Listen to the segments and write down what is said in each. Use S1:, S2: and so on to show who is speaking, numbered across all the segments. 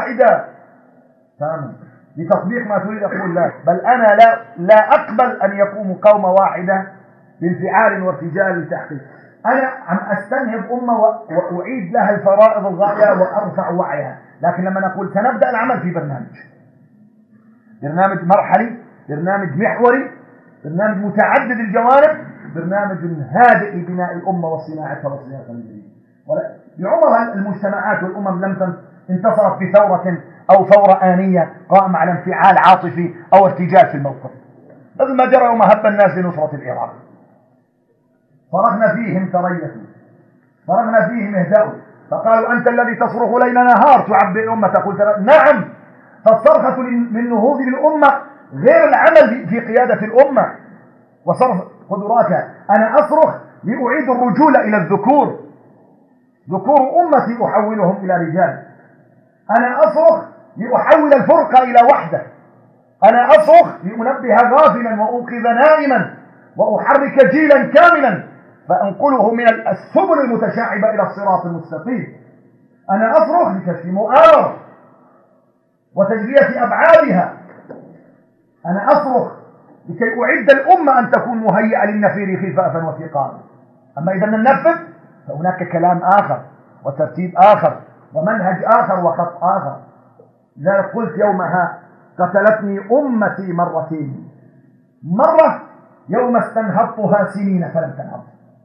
S1: واحدة. تمام. لتطبيق ما تريد أقول لا، بل أنا لا أقبل أن يقوم قومة واحدة بانفعال وارتجال لتحقيق. أنا عم أستنهض أمة وأعيد لها الفرائض الغاية وأرفع وعيها، لكن لما نقول سنبدأ العمل في برنامج مرحلي، برنامج محوري، برنامج متعدد الجوانب، برنامج هادئ لبناء الأمة وصناعتها وصياغتها الجديدة. بعمر المجتمعات والأمم لم انتصرت بثورة أو ثورة آنية قائمة على انفعال عاطفي أو ارتجال في الموقف، مثل ما جرى يوم هب الناس لنصرة العراق. صرخنا فيهم تريثوا، صرخنا فيهم اهدأوا، فقالوا أنت الذي تصرخ ليل نهار تعبئ الأمة تقول نعم. فالصرخة للنهوض بالأمة غير العمل في قيادة الأمة وصرف قدراتها. أنا أصرخ لأعيد الرجولة إلى الذكور، ذكور أمتي أحولهم إلى رجال. أنا أصرخ لأحول الفرقة إلى وحدة. أنا أصرخ لأنبه غافلا وأوقظ نائما وأحرك جيلا كاملا فأنقله من السبل المتشعبة إلى الصراط المستقيم. أنا أصرخ لكشف مؤامرة وتجلية أبعادها. أنا أصرخ لكي أعد الأمة أن تكون مهيئة للنفير خفافا وثقالا. أما إذا ننفذ فهناك كلام آخر وترتيب آخر ومنهج آخر وخط آخر. لذلك قلت يومها قتلتني أمتي مرتين، مرة يوم استنهضتها سنين فلم تنهض،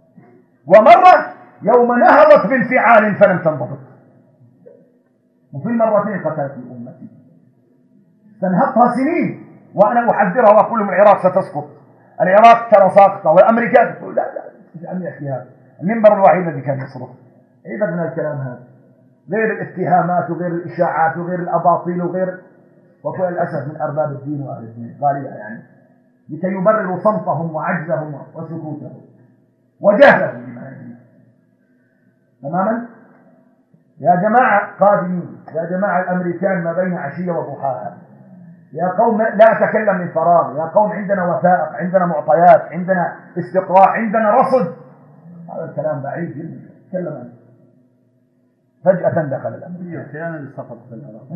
S1: ومرة يوم نهضت بانفعال فلم تنضبط. وفي المرتين قتلتني أمتي. استنهضتها سنين وأنا أحذرها وأقول لهم العراق ستسقط، العراق ترى ساقطة، والأمريكان تقول لا اجعلني أحكي هذا. المنبر الوحيد الذي كان يصرخ عيبا من الكلام هذا، غير الاتهامات وغير الإشاعات وغير الأباطيل وغير، وكل الأسف من أرباب الدين وأهل الدين غالبا يعني، لكي يبرروا صمتهم وعجزهم وسكوتهم وجهلهم بما يجري. تماما. يا جماعة قادمين، يا جماعة الأمريكان ما بين عشية وضحاها، يا قوم لا أتكلم من فراغ، يا قوم عندنا وثائق، عندنا معطيات، عندنا استقراء، عندنا رصد. هذا الكلام بعيد جدا. تكلم عنه فجأة دخل الأمريكان.
S2: الخيانة اللي سقطت في العراق.